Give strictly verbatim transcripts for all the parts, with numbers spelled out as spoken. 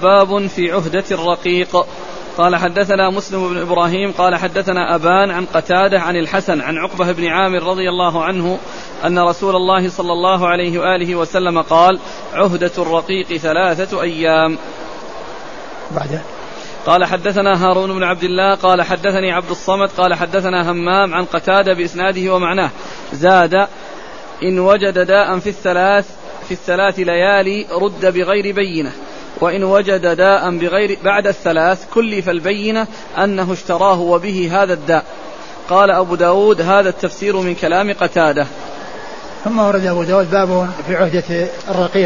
باب في عهدة الرقيق. قال حدثنا مسلم بن إبراهيم قال حدثنا أبان عن قتادة عن الحسن عن عقبة بن عامر رضي الله عنه أن رسول الله صلى الله عليه وآله وسلم قال عهدة الرقيق ثلاثة أيام. بعده قال حدثنا هارون بن عبد الله قال حدثني عبد الصمد قال حدثنا همام عن قتادة بإسناده ومعناه زاد إن وجد داء في الثلاث في الثلاث ليالي رد بغير بينة، وإن وجد داء بغير بعد الثلاث كلف البينة أنه اشتراه وبه هذا الداء. قال أبو داود هذا التفسير من كلام قتادة. ثم ورد أبو داود باب في عهدة الرقيق،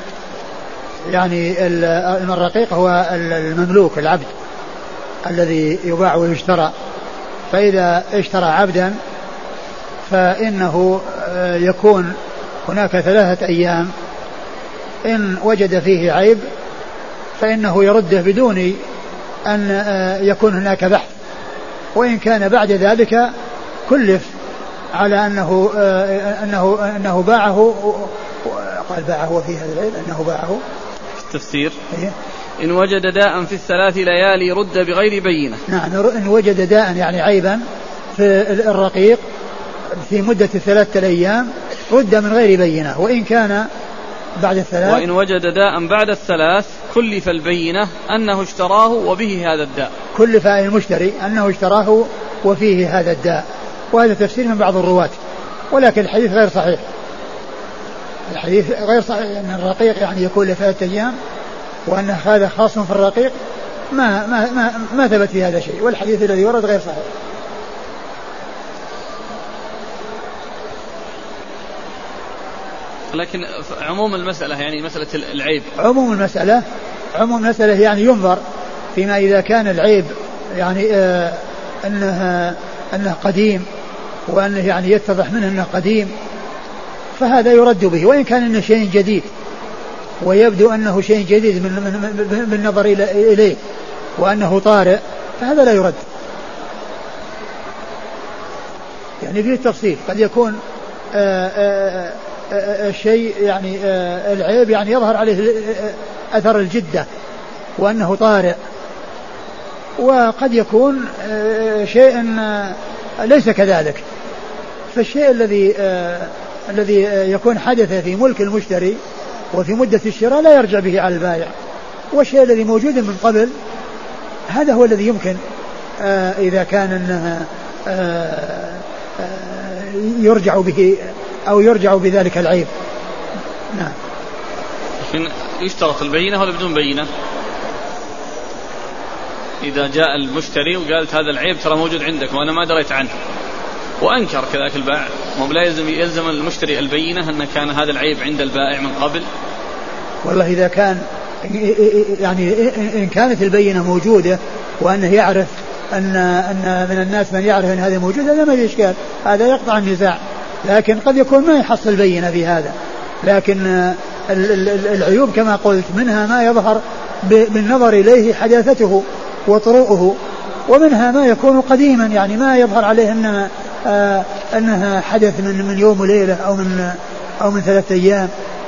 يعني الرقيق هو المملوك العبد الذي يباع ويشترى، فإذا اشترى عبدا فإنه يكون هناك ثلاثة أيام إن وجد فيه عيب فإنه يرده بدون أن يكون هناك بحث، وإن كان بعد ذلك كلف على أنه أنه أنه باعه، قال باعه وفي هذا العيب أنه باعه التفسير إيه؟ إن وجد داء في الثلاث ليالي رد بغير بينة. نعم، إن وجد داء يعني عيبا في الرقيق في مدة ثلاثة أيام رد من غير بينة، وإن كان بعد الثلاث وإن وجد داء بعد الثلاث كلف البينة أنه اشتراه وبه هذا الداء. كلف المشتري أنه اشتراه وفيه هذا الداء، وهذا تفسير من بعض الرواة، ولكن الحديث غير صحيح. الحديث غير صحيح أن الرقيق يعني يكون لثلاثة أيام، وأن هذا خاص في الرقيق ما ما ما, ما ثبت في هذا شيء، والحديث الذي ورد غير صحيح. لكن عموم المسألة يعني مسألة العيب، عموم المسألة عموم المسألة يعني ينظر فيما إذا كان العيب يعني آه أنه أنه قديم، وأنه يعني يتضح منه أنه قديم، فهذا يرد به، وإن كان أنه شيء جديد ويبدو أنه شيء جديد من بالنظر إليه وأنه طارئ فهذا لا يرد. يعني فيه التفصيل، قد يكون آآ آآ الشيء يعني العيب يعني يظهر عليه أثر الجدة وأنه طارئ، وقد يكون شيء ليس كذلك. فالشيء الذي الذي يكون حدث في ملك المشتري وفي مدة الشراء لا يرجع به على البائع، والشيء الذي موجود من قبل هذا هو الذي يمكن إذا كان أنه يرجع به أو يرجع بذلك العيب. نعم. لكن يشترط البينة ولا بدون بينة؟ إذا جاء المشتري وقالت هذا العيب ترى موجود عندك وأنا ما دريت عنه وأنكر كذلك البائع، ولا يلزم يلزم المشتري البينة أن كان هذا العيب عند البائع من قبل؟ والله إذا كان يعني إن كانت البينة موجودة وأنه يعرف أن أن من الناس من يعرف أن هذا موجود هذا ما في إشكال، هذا يقطع النزاع. لكن قد يكون ما يحصل بينة في هذا، لكن العيوب كما قلت منها ما يظهر بالنظر إليه حداثته وطروؤه، ومنها ما يكون قديما يعني ما يظهر عليه أنها آه أنها حدث من من يوم وليلة أو من أو من ثلاثة أيام.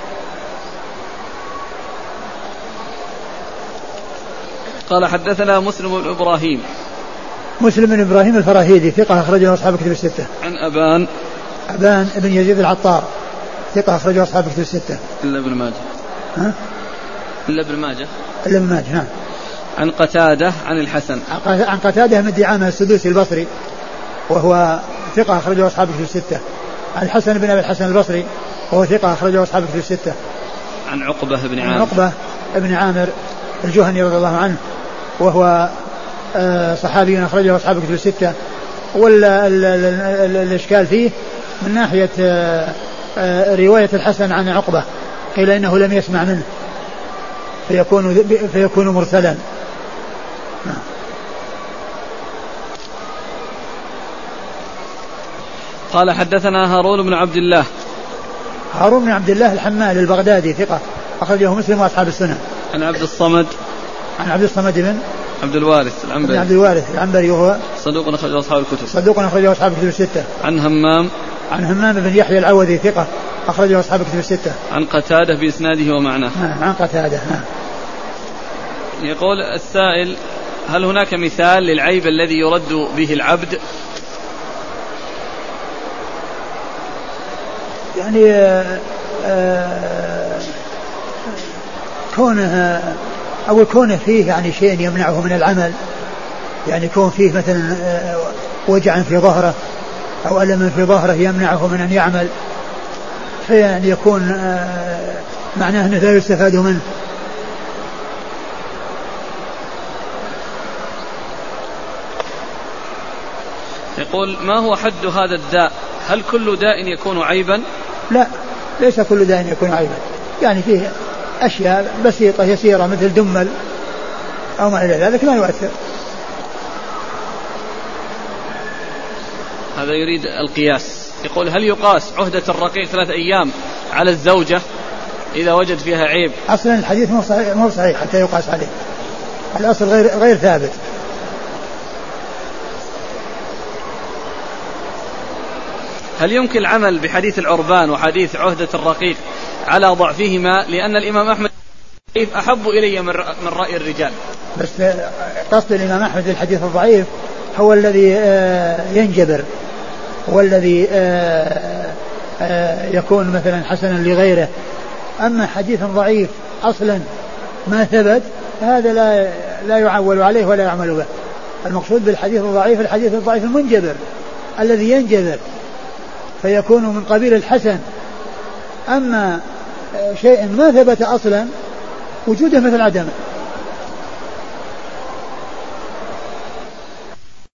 قال حدثنا مسلم بن إبراهيم مسلم بن إبراهيم الفراهيدي ثقة أخرجه أصحاب كتب الستة. عن أبان أبان بن يزيد العطار ثقة أخرجه أصحاب كتب الستة إلا ابن ماجه. ها؟ إلا ابن ماجه. إلا ابن ماجه. نعم. عن قتادة عن الحسن عن قتادة من دعامة السدوسي البصري وهو ثقة أخرجه أصحاب كتب الستة. عن الحسن بن أبي الحسن البصري وهو ثقة أخرجه أصحاب كتب الستة. عن عقبة بن عامر عن عقبة بن عامر الجهني رضي الله عنه وهو صحابي أخرجه أصحاب كتب الستة. والإشكال فيه من ناحية رواية الحسن عن عقبة، قيل إنه لم يسمع منه فيكون فيكون مرسلا. قال حدثنا هارون بن عبد الله هارون بن عبد الله الحمال البغدادي ثقة أخرجه مسلم وأصحاب السنن. عن عبد الصمد عن عبد الصمد بن عبد الوارث العنبري عبد الوارث العنبري وهو صدوق أخرجه أصحاب الكتب صدوق أخرجه أصحاب الكتب الستة. عن همام عن همام بن يحيى العوذي ثقة أخرجه أصحاب الكتب الستة. عن قتادة بإسناده ومعناه. نعم عن قتادة. نعم. يقول السائل: هل هناك مثال للعيب الذي يرد به العبد؟ يعني آآ آآ كونه أو كونه فيه يعني شيء يمنعه من العمل، يعني يكون فيه مثلا وجعا في ظهره أو ألم في ظهره يمنعه من أن يعمل، فيعني يكون معناه أنه لا يستفاد منه. يقول: ما هو حد هذا الداء؟ هل كل داء يكون عيبا؟ لا، ليس كل داء يكون عيبا، يعني فيه أشياء بسيطة يسيرة مثل دمل أو ما إلى ذلك لا يؤثر. هذا يريد القياس. يقول: هل يقاس عهدة الرقيق ثلاث أيام على الزوجة إذا وجد فيها عيب؟ أصلا الحديث مو صحيح, مو صحيح حتى يقاس عليه، الأصل غير, غير ثابت. هل يمكن العمل بحديث العربان وحديث عهدة الرقيق على ضعفهما؟ لأن الإمام أحمد أحب إلي من رأي الرجال. بس قصد الإمام أحمد الحديث الضعيف هو الذي ينجبر، هو الذي يكون مثلا حسنا لغيره. أما حديث ضعيف أصلا ما ثبت هذا لا لا يعول عليه ولا يعمل به. المقصود بالحديث الضعيف الحديث الضعيف المنجبر الذي ينجبر فيكون من قبيل الحسن. أما شيء ما ثبت أصلا وجوده مثل عدمه.